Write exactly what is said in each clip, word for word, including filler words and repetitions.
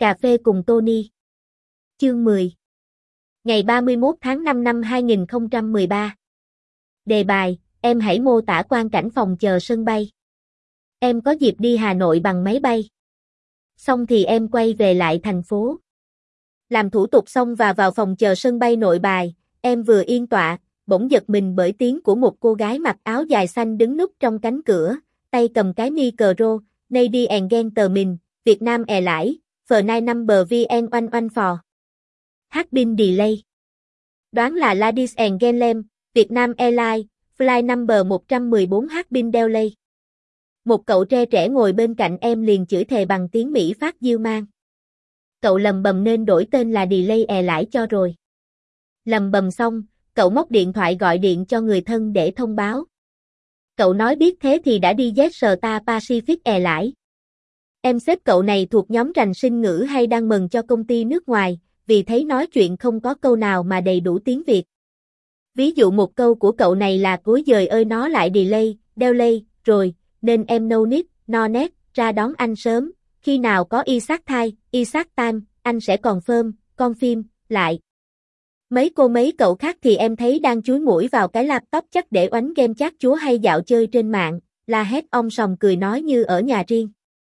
Cà phê cùng Tony. Chương mười. Ngày ba mươi mốt tháng năm năm hai nghìn không trăm mười ba. Đề bài, em hãy mô tả quang cảnh phòng chờ sân bay. Em có dịp đi Hà Nội bằng máy bay. Xong thì em quay về lại thành phố. Làm thủ tục xong và vào phòng chờ sân bay Nội Bài, em vừa yên tọa, bỗng giật mình bởi tiếng của một cô gái mặc áo dài xanh đứng núp trong cánh cửa, tay cầm cái micro, Lady and Gentlemen, Việt Nam Airlines, Flight number vê en một một four. Hát been delay. Đoán là Ladies and Gentlemen, Việt Nam Airlines, Flight number một một bốn hát been delay. Một cậu tre trẻ ngồi bên cạnh em liền chửi thề bằng tiếng Mỹ phát diêu mang. Cậu lầm bầm nên đổi tên là Delay Airlines cho rồi. Lầm bầm xong, cậu móc điện thoại gọi điện cho người thân để thông báo. Cậu nói biết thế thì đã đi Jetstar Pacific Airlines. Em xếp cậu này thuộc nhóm rành sinh ngữ hay đang mừng cho công ty nước ngoài, vì thấy nói chuyện không có câu nào mà đầy đủ tiếng Việt. Ví dụ một câu của cậu này là cối giời ơi nó lại delay, delay, rồi, nên em no need, no net, ra đón anh sớm, khi nào có exact time, exact time, anh sẽ confirm, confirm, lại. Mấy cô mấy cậu khác thì em thấy đang chúi mũi vào cái laptop chắc để oánh game chat chúa hay dạo chơi trên mạng, la hét om sòm cười nói như ở nhà riêng.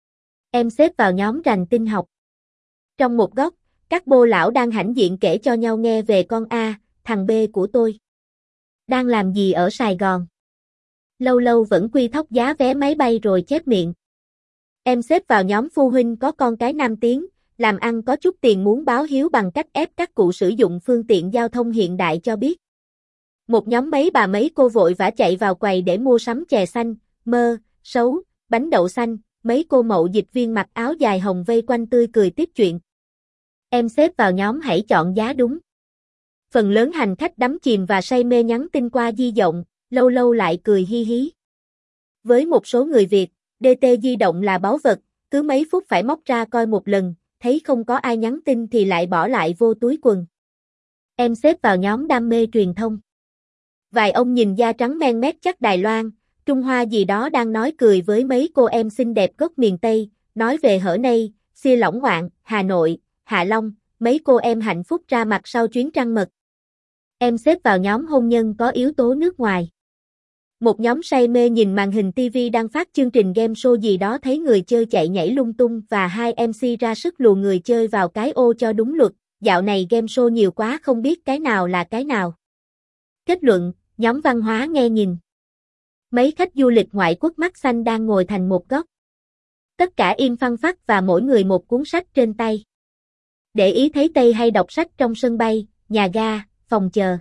Em xếp vào nhóm rành tin học. Trong một góc, các bô lão đang hãnh diện kể cho nhau nghe về con A, thằng B của tôi. Đang làm gì ở Sài Gòn? Lâu lâu vẫn quy thóc giá vé máy bay rồi chép miệng. Em xếp vào nhóm phụ huynh có con cái nam tiếng, làm ăn có chút tiền muốn báo hiếu bằng cách ép các cụ sử dụng phương tiện giao thông hiện đại cho biết. Một nhóm mấy bà mấy cô vội vã chạy vào quầy để mua sắm chè xanh, mơ, sấu, bánh đậu xanh, mấy cô mậu dịch viên mặc áo dài hồng vây quanh tươi cười tiếp chuyện. Em xếp vào nhóm hãy chọn giá đúng. Phần lớn hành khách đắm chìm và say mê nhắn tin qua di động, lâu lâu lại cười hi hí. Với một số người Việt, đê tê di động là báu vật, cứ mấy phút phải móc ra coi một lần, thấy không có ai nhắn tin thì lại bỏ lại vô túi quần. Em xếp vào nhóm đam mê truyền thông. Vài ông nhìn da trắng men mét chắc Đài Loan, Trung Hoa gì đó đang nói cười với mấy cô em xinh đẹp gốc miền Tây, nói về hở nay, xia lỏng ngoạn, Hà Nội, Hạ Long, mấy cô em hạnh phúc ra mặt sau chuyến trăng mật. Em xếp vào nhóm hôn nhân có yếu tố nước ngoài. Một nhóm say mê nhìn màn hình ti vi đang phát chương trình game show gì đó thấy người chơi chạy nhảy lung tung và hai em xê ra sức lùa người chơi vào cái ô cho đúng luật, dạo này game show nhiều quá không biết cái nào là cái nào. Kết luận, nhóm văn hóa nghe nhìn. Mấy khách du lịch ngoại quốc mắt xanh đang ngồi thành một góc. Tất cả im phăng phắc và mỗi người một cuốn sách trên tay. Để ý thấy Tây hay đọc sách trong sân bay, nhà ga, phòng chờ.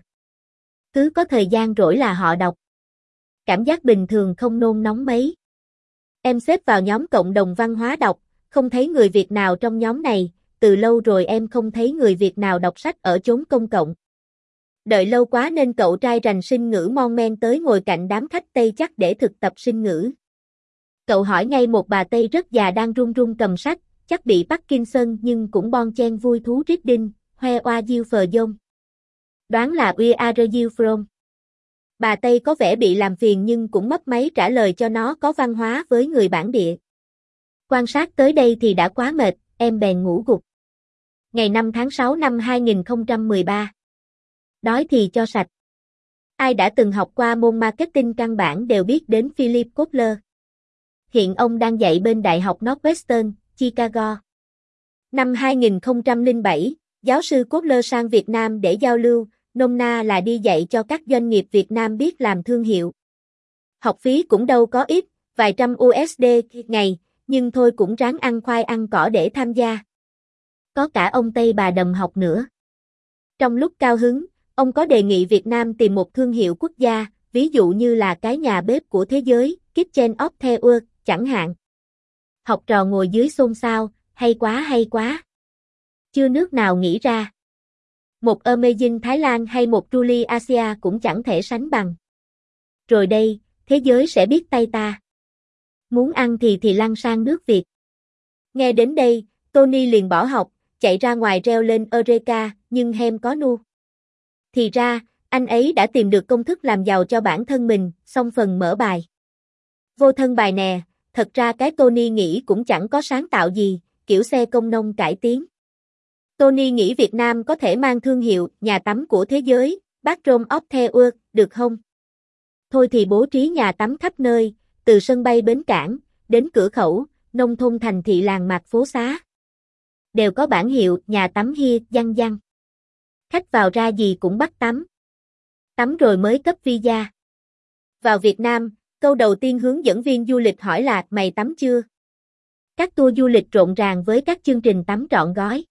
Cứ có thời gian rỗi là họ đọc. Cảm giác bình thường không nôn nóng mấy. Em xếp vào nhóm cộng đồng văn hóa đọc, không thấy người Việt nào trong nhóm này, từ lâu rồi em không thấy người Việt nào đọc sách ở chốn công cộng. Đợi lâu quá nên cậu trai rành sinh ngữ mon men tới ngồi cạnh đám khách Tây chắc để thực tập sinh ngữ. Cậu hỏi ngay một bà Tây rất già đang run run cầm sách, chắc bị Parkinson nhưng cũng bon chen vui thú reading, where are you from? Đoán là where are you from? Bà Tây có vẻ bị làm phiền nhưng cũng mấp máy trả lời cho nó có văn hóa với người bản địa. Quan sát tới đây thì đã quá mệt, em bèn ngủ gục. Ngày năm tháng sáu năm hai nghìn không trăm mười ba. Đói thì cho sạch. Ai đã từng học qua môn marketing căn bản đều biết đến Philip Kotler. Hiện ông đang dạy bên Đại học Northwestern, Chicago. Năm hai nghìn không trăm lẻ bảy, giáo sư Kotler sang Việt Nam để giao lưu, nôm na là đi dạy cho các doanh nghiệp Việt Nam biết làm thương hiệu. Học phí cũng đâu có ít, vài trăm u ét đê ngày, nhưng thôi cũng ráng ăn khoai ăn cỏ để tham gia. Có cả ông Tây bà Đầm học nữa. Trong lúc cao hứng, ông có đề nghị Việt Nam tìm một thương hiệu quốc gia, ví dụ như là cái nhà bếp của thế giới, Kitchen of the World, chẳng hạn. Học trò ngồi dưới xôn xao, hay quá hay quá. Chưa nước nào nghĩ ra. Một Amazing Thái Lan hay một Truly Asia cũng chẳng thể sánh bằng. Rồi đây, thế giới sẽ biết tay ta. Muốn ăn thì thì lăn sang nước Việt. Nghe đến đây, Tony liền bỏ học, chạy ra ngoài reo lên Eureka, nhưng hem có nu. Thì ra, anh ấy đã tìm được công thức làm giàu cho bản thân mình, xong phần mở bài. Vô thân bài nè, thật ra cái Tony nghĩ cũng chẳng có sáng tạo gì, kiểu xe công nông cải tiến. Tony nghĩ Việt Nam có thể mang thương hiệu nhà tắm của thế giới, Bathroom of the World, được không? Thôi thì bố trí nhà tắm khắp nơi, từ sân bay bến cảng, đến cửa khẩu, nông thôn thành thị làng mạc phố xá. Đều có bảng hiệu nhà tắm here, văng văng. Khách vào ra gì cũng bắt tắm. Tắm rồi mới cấp visa. Vào Việt Nam, câu đầu tiên hướng dẫn viên du lịch hỏi là mày tắm chưa? Các tour du lịch rộn ràng với các chương trình tắm trọn gói.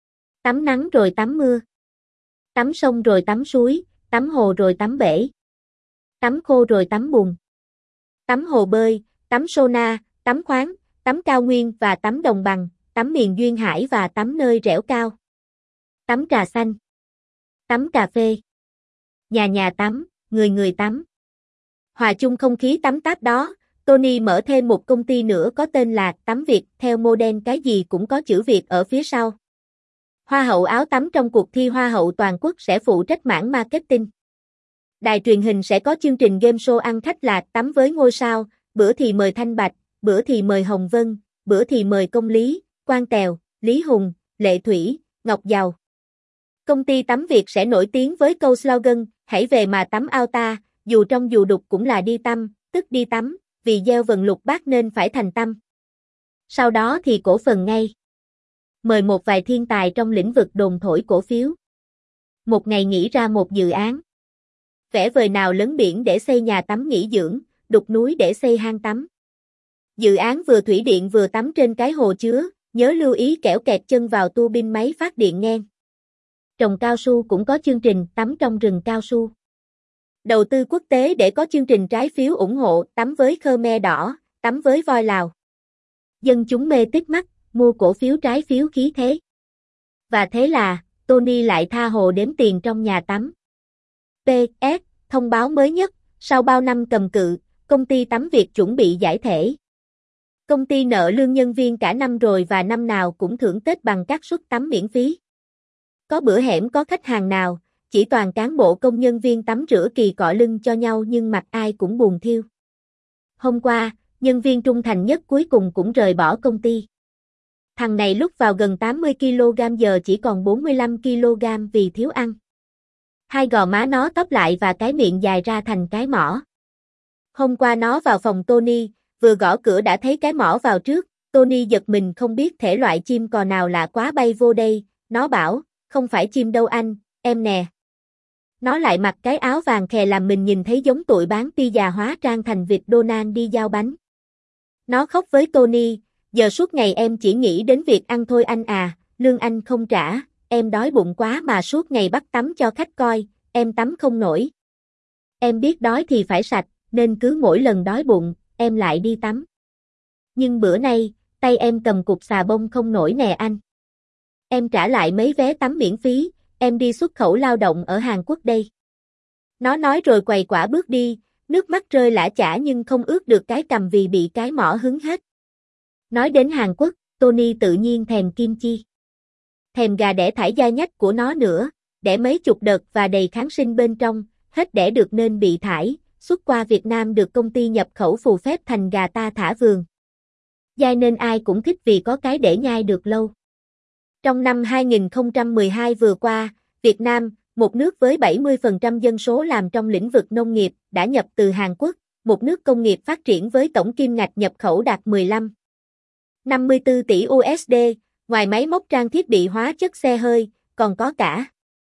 Tắm nắng rồi tắm mưa. Tắm sông rồi tắm suối, tắm hồ rồi tắm bể. Tắm khô rồi tắm bùn. Tắm hồ bơi, tắm sauna, tắm khoáng, tắm cao nguyên và tắm đồng bằng, tắm miền duyên hải và tắm nơi rẻo cao. Tắm trà xanh. Tắm cà phê. Nhà nhà tắm, người người tắm. Hòa chung không khí tắm táp đó, Tony mở thêm một công ty nữa có tên là Tắm Việt, theo model cái gì cũng có chữ Việt ở phía sau. Hoa hậu áo tắm trong cuộc thi Hoa hậu toàn quốc sẽ phụ trách mảng marketing. Đài truyền hình sẽ có chương trình game show ăn khách là Tắm với ngôi sao, bữa thì mời Thanh Bạch, bữa thì mời Hồng Vân, bữa thì mời Công Lý, Quang Tèo, Lý Hùng, Lệ Thủy, Ngọc Giàu. Công ty Tắm Việt sẽ nổi tiếng với câu slogan, hãy về mà tắm ao ta, dù trong dù đục cũng là đi tăm, tức đi tắm, vì gieo vần lục bát nên phải thành tâm. Sau đó thì cổ phần ngay. Mời một vài thiên tài trong lĩnh vực đồn thổi cổ phiếu. Một ngày nghĩ ra một dự án. Vẽ vời nào lớn biển để xây nhà tắm nghỉ dưỡng, đục núi để xây hang tắm. Dự án vừa thủy điện vừa tắm trên cái hồ chứa, nhớ lưu ý kẻo kẹt chân vào tua bin máy phát điện ngang. Trồng cao su cũng có chương trình tắm trong rừng cao su. Đầu tư quốc tế để có chương trình trái phiếu ủng hộ tắm với Khmer Đỏ, tắm với voi Lào. Dân chúng mê tít mắt, mua cổ phiếu trái phiếu khí thế. Và thế là, Tony lại tha hồ đếm tiền trong nhà tắm. pê ét, thông báo mới nhất, sau bao năm cầm cự, công ty Tắm Việt chuẩn bị giải thể. Công ty nợ lương nhân viên cả năm rồi và năm nào cũng thưởng Tết bằng các suất tắm miễn phí. Có bữa hẻm có khách hàng nào, chỉ toàn cán bộ công nhân viên tắm rửa kỳ cọ lưng cho nhau nhưng mặt ai cũng buồn thiêu. Hôm qua, nhân viên trung thành nhất cuối cùng cũng rời bỏ công ty. Thằng này lúc vào gần tám mươi ki lô gam giờ chỉ còn bốn mươi lăm ki lô gam vì thiếu ăn. Hai gò má nó tóp lại và cái miệng dài ra thành cái mỏ. Hôm qua nó vào phòng Tony, vừa gõ cửa đã thấy cái mỏ vào trước, Tony giật mình không biết thể loại chim cò nào lạ quá bay vô đây, nó bảo, không phải chim đâu anh, em nè. Nó lại mặc cái áo vàng khè làm mình nhìn thấy giống tụi bán pizza hóa trang thành vịt Donald đi giao bánh. Nó khóc với Tony, giờ suốt ngày em chỉ nghĩ đến việc ăn thôi anh à, lương anh không trả, em đói bụng quá mà suốt ngày bắt tắm cho khách coi, em tắm không nổi. Em biết đói thì phải sạch, nên cứ mỗi lần đói bụng, em lại đi tắm. Nhưng bữa nay, tay em cầm cục xà bông không nổi nè anh. Em trả lại mấy vé tắm miễn phí, em đi xuất khẩu lao động ở Hàn Quốc đây. Nó nói rồi quầy quả bước đi, nước mắt rơi lã chã nhưng không ướt được cái cằm vì bị cái mỏ hứng hết. Nói đến Hàn Quốc, Tony tự nhiên thèm kim chi. Thèm gà đẻ thải da nhách của nó nữa, đẻ mấy chục đợt và đầy kháng sinh bên trong, hết đẻ được nên bị thải, xuất qua Việt Nam được công ty nhập khẩu phù phép thành gà ta thả vườn. Dai nên ai cũng thích vì có cái để nhai được lâu. Trong năm hai nghìn không trăm mười hai vừa qua, Việt Nam, một nước với bảy mươi phần trăm dân số làm trong lĩnh vực nông nghiệp, đã nhập từ Hàn Quốc, một nước công nghiệp phát triển với tổng kim ngạch nhập khẩu đạt mười lăm phẩy năm mươi tư tỷ đô la, ngoài máy móc trang thiết bị hóa chất xe hơi, còn có cả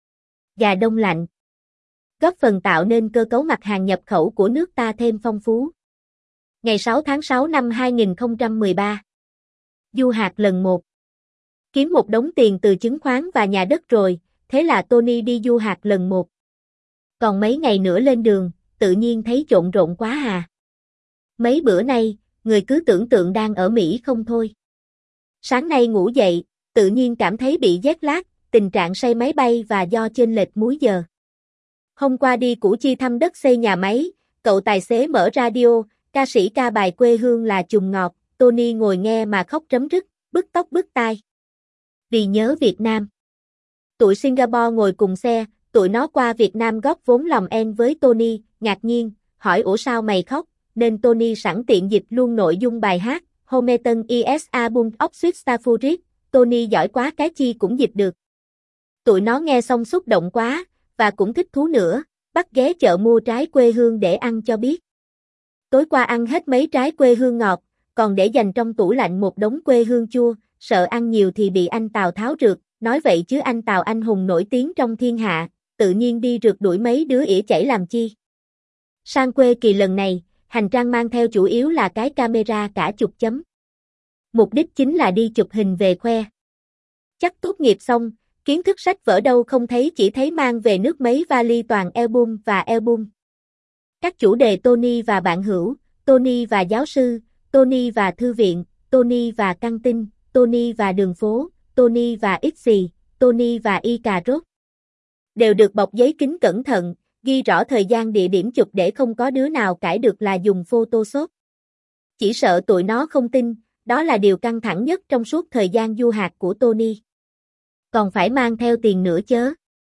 gà đông lạnh, góp phần tạo nên cơ cấu mặt hàng nhập khẩu của nước ta thêm phong phú. Ngày sáu tháng sáu năm hai nghìn không trăm mười ba, du hạt lần một. Kiếm một đống tiền từ chứng khoán và nhà đất rồi, thế là Tony đi du hạt lần một. Còn mấy ngày nữa lên đường, tự nhiên thấy trộn rộn quá hà. Mấy bữa nay, người cứ tưởng tượng đang ở Mỹ không thôi. Sáng nay ngủ dậy, tự nhiên cảm thấy bị jet lag, tình trạng say máy bay và do chênh lệch múi giờ. Hôm qua đi Củ Chi thăm đất xây nhà máy, cậu tài xế mở radio, ca sĩ ca bài quê hương là Chùm Ngọt, Tony ngồi nghe mà khóc rấm rứt, bứt tóc bứt tai. Vì nhớ Việt Nam. Tụi Singapore ngồi cùng xe, tụi nó qua Việt Nam góp vốn lòng en với Tony, ngạc nhiên, hỏi ủa sao mày khóc, nên Tony sẵn tiện dịch luôn nội dung bài hát, Hometon is a bunch of sweet starfruit, Tony giỏi quá cái chi cũng dịch được. Tụi nó nghe xong xúc động quá, và cũng thích thú nữa, bắt ghé chợ mua trái quê hương để ăn cho biết. Tối qua ăn hết mấy trái quê hương ngọt, còn để dành trong tủ lạnh một đống quê hương chua, sợ ăn nhiều thì bị anh Tào tháo rượt, nói vậy chứ anh Tào anh hùng nổi tiếng trong thiên hạ, tự nhiên đi rượt đuổi mấy đứa ỉa chảy làm chi. Sang quê Kỳ lần này, hành trang mang theo chủ yếu là cái camera cả chục chấm. Mục đích chính là đi chụp hình về khoe. Chắc tốt nghiệp xong, kiến thức sách vở đâu không thấy, chỉ thấy mang về nước mấy vali toàn album và album. Các chủ đề Tony và bạn hữu, Tony và giáo sư, Tony và thư viện, Tony và căng tin, Tony và đường phố, Tony và ít gì, Tony và y cà rốt. Đều được bọc giấy kính cẩn thận, ghi rõ thời gian địa điểm chụp để không có đứa nào cãi được là dùng Photoshop. Chỉ sợ tụi nó không tin, đó là điều căng thẳng nhất trong suốt thời gian du học của Tony. Còn phải mang theo tiền nữa chớ.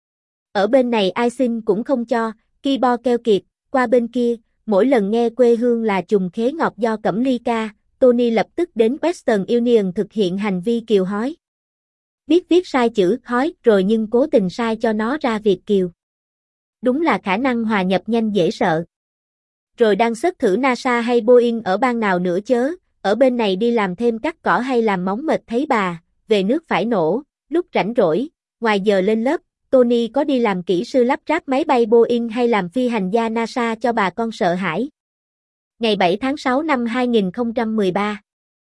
Ở bên này ai xin cũng không cho, keyboard keo kiệt, qua bên kia, mỗi lần nghe quê hương là trùng khế ngọt do Cẩm Ly ca, Tony lập tức đến Western Union thực hiện hành vi kiều hói. Biết viết sai chữ hói rồi nhưng cố tình sai cho nó ra Việt kiều. Đúng là khả năng hòa nhập nhanh dễ sợ. Rồi đang search thử NASA hay Boeing ở bang nào nữa chớ, ở bên này đi làm thêm cắt cỏ hay làm móng mệt thấy bà, về nước phải nổ, lúc rảnh rỗi, ngoài giờ lên lớp, Tony có đi làm kỹ sư lắp ráp máy bay Boeing hay làm phi hành gia NASA cho bà con sợ hãi. Ngày bảy tháng sáu năm hai nghìn không trăm mười ba.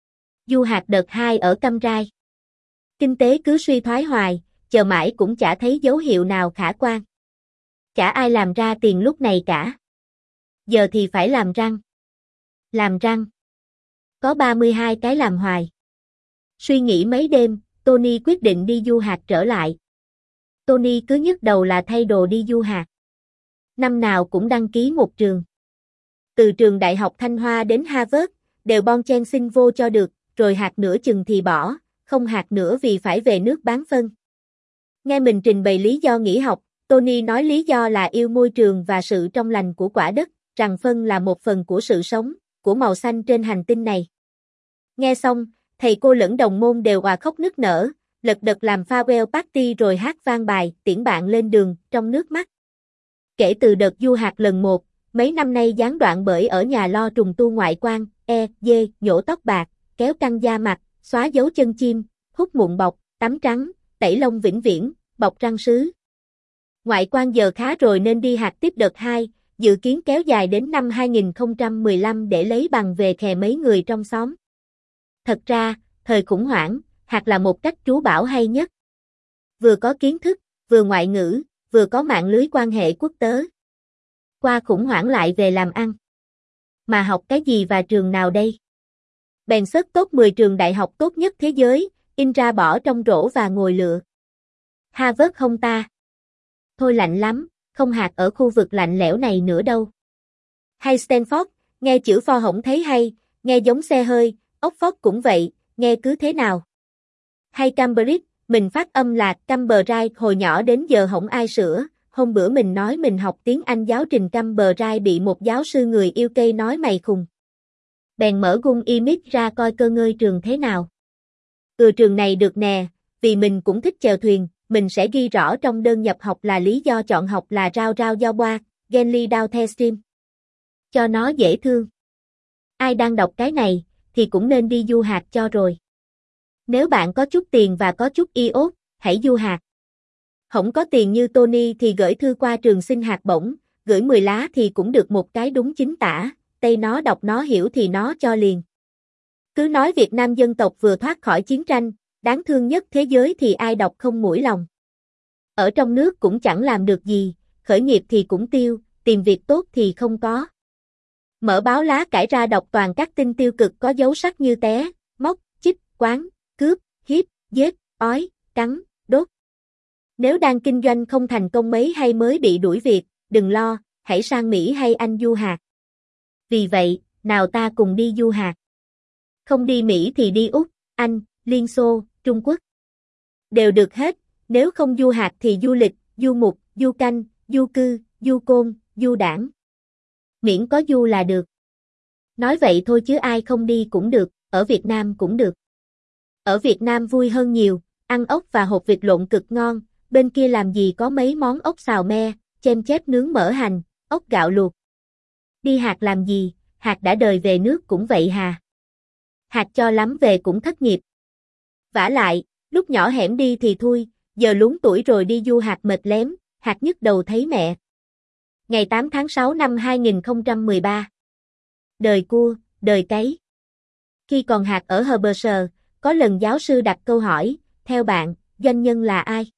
Du học đợt hai ở Cam Ranh. Kinh tế cứ suy thoái hoài, chờ mãi cũng chả thấy dấu hiệu nào khả quan. Chả ai làm ra tiền lúc này cả. Giờ thì phải làm răng. Làm răng. Có ba mươi hai cái làm hoài. Suy nghĩ mấy đêm, Tony quyết định đi du học trở lại. Tony cứ nhức đầu là thay đồ đi du học. Năm nào cũng đăng ký một trường. Từ trường Đại học Thanh Hoa đến Harvard, đều bon chen xin vô cho được, rồi hạt nửa chừng thì bỏ, không hạt nữa vì phải về nước bán phân. Nghe mình trình bày lý do nghỉ học, Tony nói lý do là yêu môi trường và sự trong lành của quả đất, rằng phân là một phần của sự sống, của màu xanh trên hành tinh này. Nghe xong, thầy cô lẫn đồng môn đều òa khóc nức nở, lật đật làm farewell party rồi hát vang bài tiễn bạn lên đường trong nước mắt. Kể từ đợt du học lần một, mấy năm nay gián đoạn bởi ở nhà lo trùng tu ngoại quan, e, dê, nhổ tóc bạc, kéo căng da mặt, xóa dấu chân chim, hút mụn bọc, tắm trắng, tẩy lông vĩnh viễn, bọc răng sứ. Ngoại quan giờ khá rồi nên đi học tiếp đợt hai, dự kiến kéo dài đến năm hai nghìn không trăm mười lăm để lấy bằng về khè mấy người trong xóm. Thật ra, thời khủng hoảng, hạt là một cách trú bão hay nhất. Vừa có kiến thức, vừa ngoại ngữ, vừa có mạng lưới quan hệ quốc tế. Qua khủng hoảng lại về làm ăn. Mà học cái gì và trường nào đây? Bèn search top mười trường đại học tốt nhất thế giới, in ra bỏ trong rổ và ngồi lựa. Harvard không ta? Thôi lạnh lắm, không hạt ở khu vực lạnh lẽo này nữa đâu. Hay Stanford, nghe chữ pho hổng thấy hay, nghe giống xe hơi, Oxford cũng vậy, nghe cứ thế nào. Hay Cambridge, mình phát âm là Cambridge hồi nhỏ đến giờ hổng ai sửa, hôm bữa mình nói mình học tiếng Anh giáo trình Cambridge bị một giáo sư người u ca nói mày khùng. Bèn mở Google Image ra coi cơ ngơi trường thế nào. Ừ trường này được nè, vì mình cũng thích chèo thuyền, mình sẽ ghi rõ trong đơn nhập học là lý do chọn học là rao rao do boa, Genly Down The Stream. Cho nó dễ thương. Ai đang đọc cái này, thì cũng nên đi du học cho rồi. Nếu bạn có chút tiền và có chút iốt, hãy du học. Không có tiền như Tony thì gửi thư qua trường xin học bổng, gửi mười lá thì cũng được một cái đúng chính tả, Tây nó đọc nó hiểu thì nó cho liền. Cứ nói Việt Nam dân tộc vừa thoát khỏi chiến tranh, đáng thương nhất thế giới thì ai đọc không mũi lòng. Ở trong nước cũng chẳng làm được gì, khởi nghiệp thì cũng tiêu, tìm việc tốt thì không có. Mở báo lá cải ra đọc toàn các tin tiêu cực có dấu sắc như té, móc, chích, quán, cướp, hiếp, giết, ói, cắn, đốt. Nếu đang kinh doanh không thành công mấy hay mới bị đuổi việc, đừng lo, hãy sang Mỹ hay Anh du học. Vì vậy, nào ta cùng đi du học. Không đi Mỹ thì đi Úc, Anh, Liên Xô, Trung Quốc. Đều được hết, nếu không du học thì du lịch, du mục, du canh, du cư, du côn, du đảng. Miễn có du là được. Nói vậy thôi chứ ai không đi cũng được, ở Việt Nam cũng được. Ở Việt Nam vui hơn nhiều, ăn ốc và hột vịt lộn cực ngon, bên kia làm gì có mấy món ốc xào me, chem chép nướng mỡ hành, ốc gạo luộc. Đi hạt làm gì, hạt đã đời về nước cũng vậy hà. Hạt cho lắm về cũng thất nghiệp. Vả lại, lúc nhỏ hẻm đi thì thui, giờ luống tuổi rồi đi du hạt mệt lém, hạt nhức đầu thấy mẹ. Ngày tám tháng sáu năm hai nghìn không trăm mười ba. Đời cua, đời cấy. Khi còn hạt ở Herberser, có lần giáo sư đặt câu hỏi, theo bạn, doanh nhân là ai?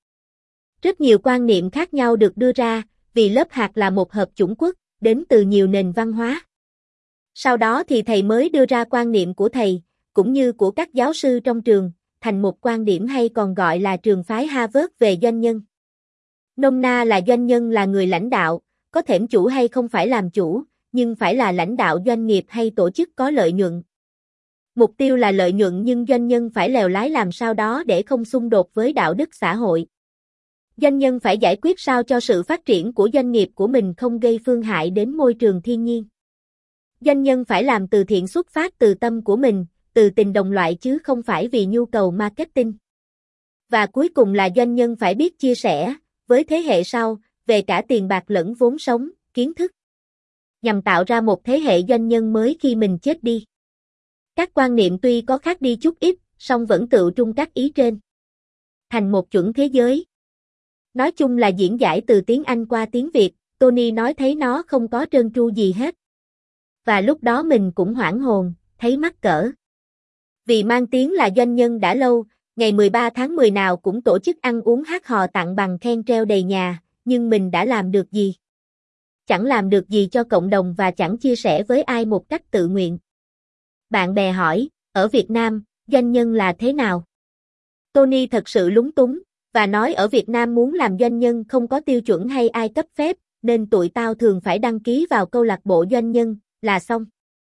Rất nhiều quan niệm khác nhau được đưa ra, vì lớp hạt là một hợp chủng quốc, đến từ nhiều nền văn hóa. Sau đó thì thầy mới đưa ra quan niệm của thầy, cũng như của các giáo sư trong trường, thành một quan điểm hay còn gọi là trường phái Harvard về doanh nhân. Nôm na là doanh nhân là người lãnh đạo, có thềm chủ hay không phải làm chủ, nhưng phải là lãnh đạo doanh nghiệp hay tổ chức có lợi nhuận. Mục tiêu là lợi nhuận nhưng doanh nhân phải lèo lái làm sao đó để không xung đột với đạo đức xã hội. Doanh nhân phải giải quyết sao cho sự phát triển của doanh nghiệp của mình không gây phương hại đến môi trường thiên nhiên. Doanh nhân phải làm từ thiện xuất phát từ tâm của mình, từ tình đồng loại chứ không phải vì nhu cầu marketing. Và cuối cùng là doanh nhân phải biết chia sẻ với thế hệ sau về cả tiền bạc lẫn vốn sống, kiến thức, nhằm tạo ra một thế hệ doanh nhân mới khi mình chết đi. Các quan niệm tuy có khác đi chút ít, song vẫn tựu trung các ý trên. Thành một chuẩn thế giới. Nói chung là diễn giải từ tiếng Anh qua tiếng Việt, Tony nói thấy nó không có trơn tru gì hết. Và lúc đó mình cũng hoảng hồn, thấy mắc cỡ. Vì mang tiếng là doanh nhân đã lâu, ngày mười ba tháng mười nào cũng tổ chức ăn uống hát hò tặng bằng khen treo đầy nhà, nhưng mình đã làm được gì? Chẳng làm được gì cho cộng đồng và chẳng chia sẻ với ai một cách tự nguyện. Bạn bè hỏi, ở Việt Nam, doanh nhân là thế nào? Tony thật sự lúng túng, và nói ở Việt Nam muốn làm doanh nhân không có tiêu chuẩn hay ai cấp phép, nên tụi tao thường phải đăng ký vào câu lạc bộ doanh nhân, là xong.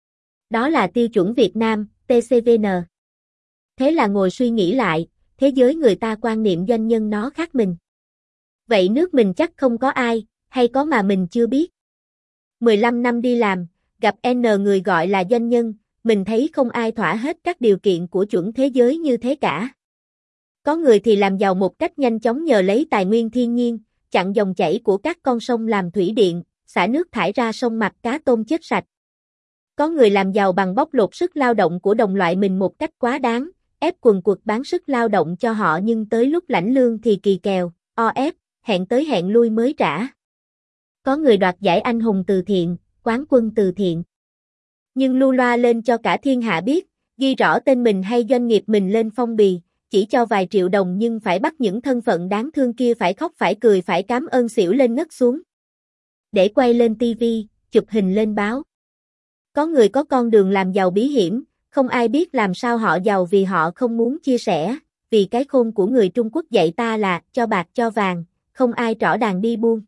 Đó là tiêu chuẩn Việt Nam, tê xê vê en. Thế là ngồi suy nghĩ lại, thế giới người ta quan niệm doanh nhân nó khác mình. Vậy nước mình chắc không có ai, hay có mà mình chưa biết. mười lăm năm đi làm, gặp N người gọi là doanh nhân, mình thấy không ai thỏa hết các điều kiện của chuẩn thế giới như thế cả. Có người thì làm giàu một cách nhanh chóng nhờ lấy tài nguyên thiên nhiên, chặn dòng chảy của các con sông làm thủy điện, xả nước thải ra sông mặt cá tôm chết sạch. Có người làm giàu bằng bóc lột sức lao động của đồng loại mình một cách quá đáng, ép quần quật bán sức lao động cho họ nhưng tới lúc lãnh lương thì kỳ kèo, o ép, hẹn tới hẹn lui mới trả. Có người đoạt giải anh hùng từ thiện, quán quân từ thiện. Nhưng lưu loa lên cho cả thiên hạ biết, ghi rõ tên mình hay doanh nghiệp mình lên phong bì, chỉ cho vài triệu đồng nhưng phải bắt những thân phận đáng thương kia phải khóc phải cười phải cám ơn xỉu lên ngất xuống. Để quay lên ti vi, chụp hình lên báo. Có người có con đường làm giàu bí hiểm, không ai biết làm sao họ giàu vì họ không muốn chia sẻ, vì cái khôn của người Trung Quốc dạy ta là cho bạc cho vàng, không ai trỏ đàn đi buôn.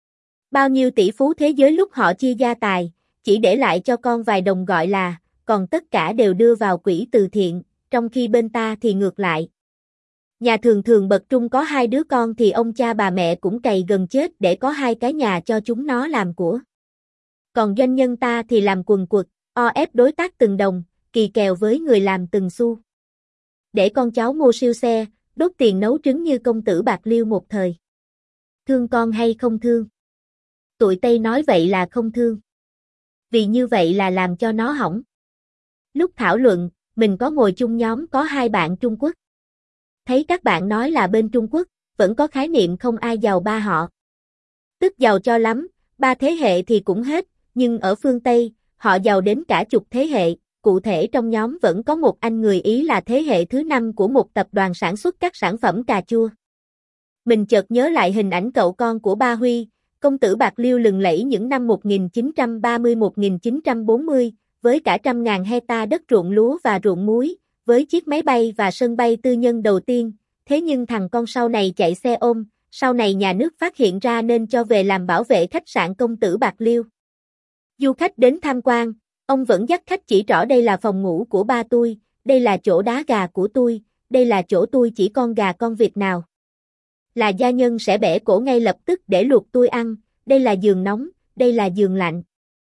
Bao nhiêu tỷ phú thế giới lúc họ chia gia tài, chỉ để lại cho con vài đồng gọi là, còn tất cả đều đưa vào quỹ từ thiện, trong khi bên ta thì ngược lại. Nhà thường thường bậc trung có hai đứa con thì ông cha bà mẹ cũng cày gần chết để có hai cái nhà cho chúng nó làm của. Còn doanh nhân ta thì làm quần quật, o ép đối tác từng đồng, kỳ kèo với người làm từng xu. Để con cháu mua siêu xe, đốt tiền nấu trứng như công tử Bạc Liêu một thời. Thương con hay không thương? Tụi Tây nói vậy là không thương. Vì như vậy là làm cho nó hỏng. Lúc thảo luận, mình có ngồi chung nhóm có hai bạn Trung Quốc. Thấy các bạn nói là bên Trung Quốc, vẫn có khái niệm không ai giàu ba họ. Tức giàu cho lắm, ba thế hệ thì cũng hết, nhưng ở phương Tây, họ giàu đến cả chục thế hệ, cụ thể trong nhóm vẫn có một anh người Ý là thế hệ thứ năm của một tập đoàn sản xuất các sản phẩm cà chua. Mình chợt nhớ lại hình ảnh cậu con của ba Huy, công tử Bạc Liêu lừng lẫy những năm một nghìn chín trăm ba mươi đến một nghìn chín trăm bốn mươi, với cả trăm ngàn hecta đất ruộng lúa và ruộng muối, với chiếc máy bay và sân bay tư nhân đầu tiên, thế nhưng thằng con sau này chạy xe ôm, sau này nhà nước phát hiện ra nên cho về làm bảo vệ khách sạn công tử Bạc Liêu. Du khách đến tham quan, ông vẫn dắt khách chỉ rõ đây là phòng ngủ của ba tôi, đây là chỗ đá gà của tôi, đây là chỗ tôi chỉ con gà con vịt nào. Là gia nhân sẽ bẻ cổ ngay lập tức để luộc tôi ăn, đây là giường nóng, đây là giường lạnh.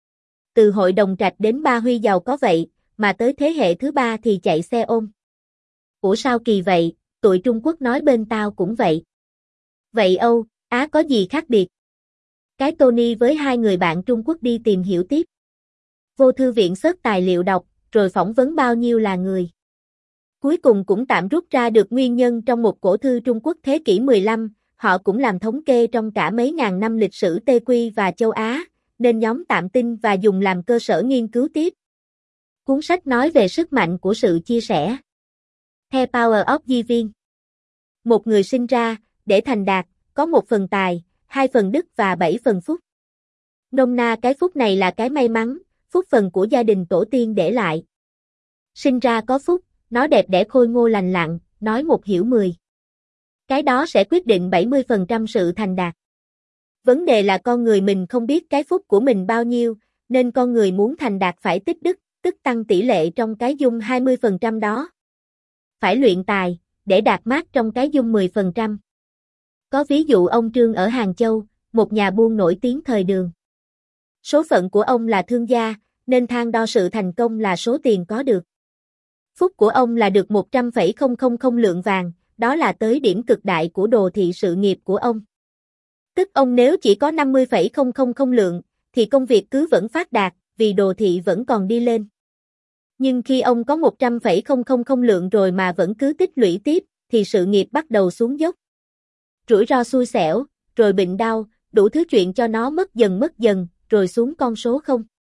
Từ hội đồng trạch đến ba Huy giàu có vậy, mà tới thế hệ thứ ba thì chạy xe ôm. Ủa sao kỳ vậy, tụi Trung Quốc nói bên tao cũng vậy. Vậy Âu, Á có gì khác biệt? Cái Tony với hai người bạn Trung Quốc đi tìm hiểu tiếp. Vô thư viện search tài liệu đọc, rồi phỏng vấn bao nhiêu là người. Cuối cùng cũng tạm rút ra được nguyên nhân trong một cổ thư Trung Quốc thế kỷ mười lăm, họ cũng làm thống kê trong cả mấy ngàn năm lịch sử Tây Quy và châu Á, nên nhóm tạm tin và dùng làm cơ sở nghiên cứu tiếp. Cuốn sách nói về sức mạnh của sự chia sẻ. The Power of Giving. Một người sinh ra, để thành đạt, có một phần tài, hai phần đức và bảy phần phúc. Nôm na cái phúc này là cái may mắn, phúc phần của gia đình tổ tiên để lại. Sinh ra có phúc, nó đẹp đẽ khôi ngô lành lặn, nói một hiểu mười. Cái đó sẽ quyết định bảy mươi phần trăm sự thành đạt. Vấn đề là con người mình không biết cái phúc của mình bao nhiêu, nên con người muốn thành đạt phải tích đức, tức tăng tỷ lệ trong cái dung hai mươi phần trăm đó. Phải luyện tài, để đạt mát trong cái dung mười phần trăm. Có ví dụ ông Trương ở Hàng Châu, một nhà buôn nổi tiếng thời Đường. Số phận của ông là thương gia, nên thang đo sự thành công là số tiền có được. Phúc của ông là được một trăm phẩy không không không lượng vàng, đó là tới điểm cực đại của đồ thị sự nghiệp của ông. Tức ông nếu chỉ có năm mươi phẩy không không không lượng, thì công việc cứ vẫn phát đạt, vì đồ thị vẫn còn đi lên. Nhưng khi ông có một trăm phẩy không không không lượng rồi mà vẫn cứ tích lũy tiếp, thì sự nghiệp bắt đầu xuống dốc. Rủi ro xui xẻo, rồi bệnh đau, đủ thứ chuyện cho nó mất dần mất dần, rồi xuống con số không.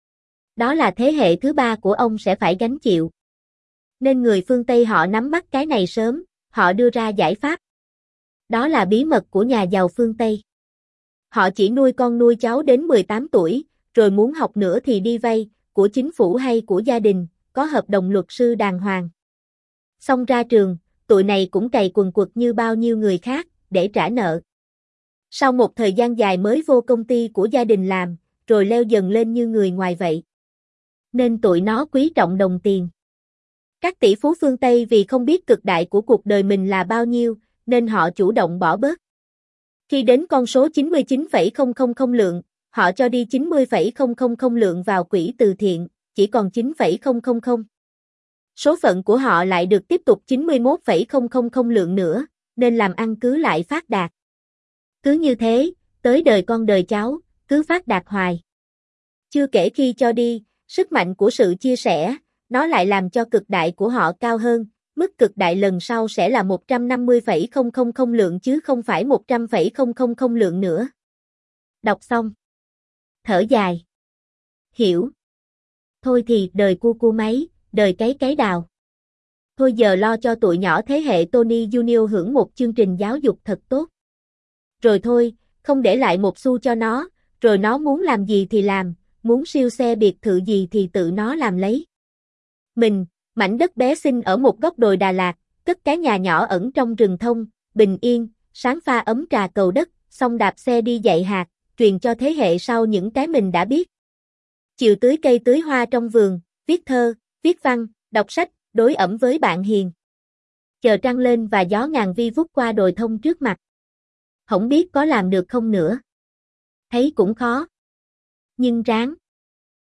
Đó là thế hệ thứ ba của ông sẽ phải gánh chịu. Nên người phương Tây họ nắm bắt cái này sớm, họ đưa ra giải pháp. Đó là bí mật của nhà giàu phương Tây. Họ chỉ nuôi con nuôi cháu đến mười tám tuổi, rồi muốn học nữa thì đi vay, của chính phủ hay của gia đình, có hợp đồng luật sư đàng hoàng. Xong ra trường, tụi này cũng cày quần quật như bao nhiêu người khác, để trả nợ. Sau một thời gian dài mới vô công ty của gia đình làm, rồi leo dần lên như người ngoài vậy. Nên tụi nó quý trọng đồng tiền. Các tỷ phú phương Tây vì không biết cực đại của cuộc đời mình là bao nhiêu, nên họ chủ động bỏ bớt. Khi đến con số chín mươi chín phẩy không không không lượng, họ cho đi chín mươi phẩy không không không lượng vào quỹ từ thiện, chỉ còn chín phẩy không không không. Số phận của họ lại được tiếp tục chín mươi mốt phẩy không không không lượng nữa, nên làm ăn cứ lại phát đạt. Cứ như thế, tới đời con đời cháu, cứ phát đạt hoài. Chưa kể khi cho đi, sức mạnh của sự chia sẻ, nó lại làm cho cực đại của họ cao hơn, mức cực đại lần sau sẽ là một trăm năm mươi phẩy không không không lượng chứ không phải một trăm phẩy không không không lượng nữa. Đọc xong. Thở dài. Hiểu. Thôi thì đời cu cu máy, đời cấy cấy đào. Thôi giờ lo cho tụi nhỏ thế hệ Tony Junior hưởng một chương trình giáo dục thật tốt. Rồi thôi, không để lại một xu cho nó, rồi nó muốn làm gì thì làm, muốn siêu xe biệt thự gì thì tự nó làm lấy. Mình, mảnh đất bé xinh ở một góc đồi Đà Lạt, cất cái nhà nhỏ ẩn trong rừng thông, bình yên, sáng pha ấm trà cầu đất, xong đạp xe đi dạy hạt, truyền cho thế hệ sau những cái mình đã biết. Chiều tưới cây tưới hoa trong vườn, viết thơ, viết văn, đọc sách, đối ẩm với bạn hiền. Chờ trăng lên và gió ngàn vi vút qua đồi thông trước mặt. Không biết có làm được không nữa. Thấy cũng khó. Nhưng ráng.